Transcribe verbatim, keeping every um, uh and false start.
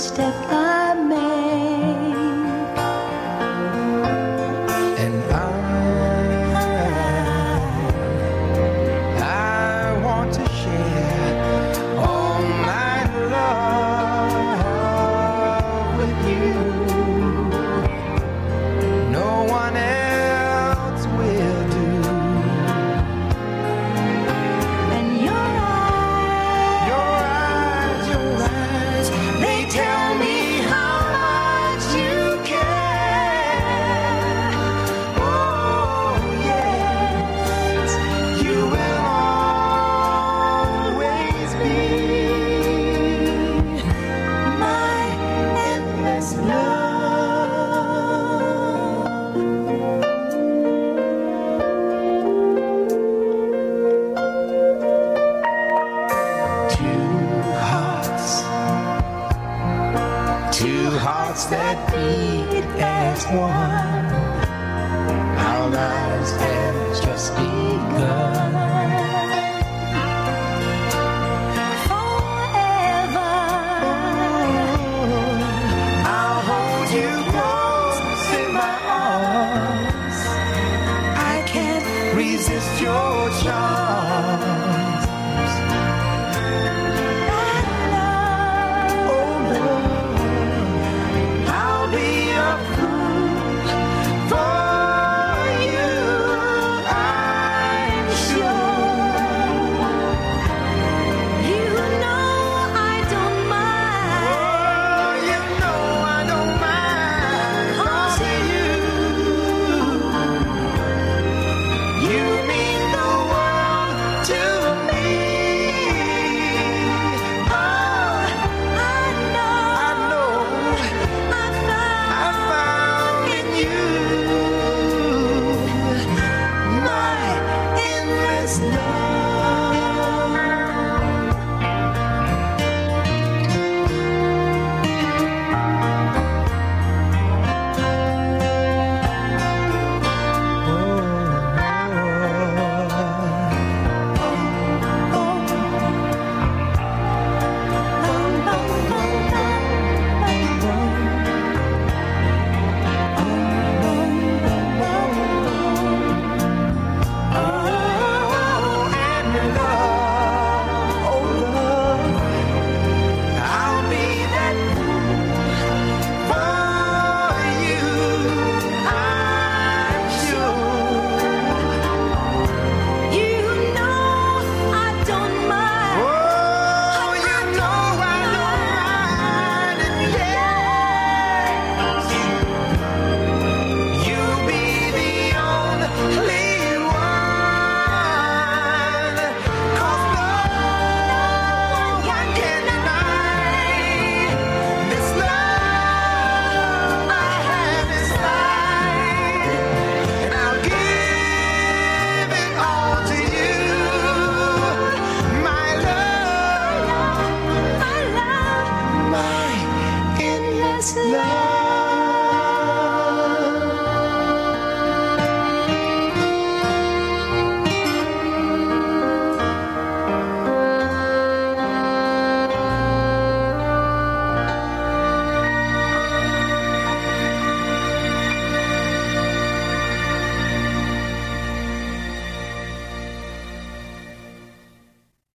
step I make. And I, I want to share all my love with you. No one else will do. And your eyes, Your eyes, your eyes, they tell me how much you care. Oh, yes, you will always be my endless love. Two hearts, two hearts that beat as one. Our lives have just begun.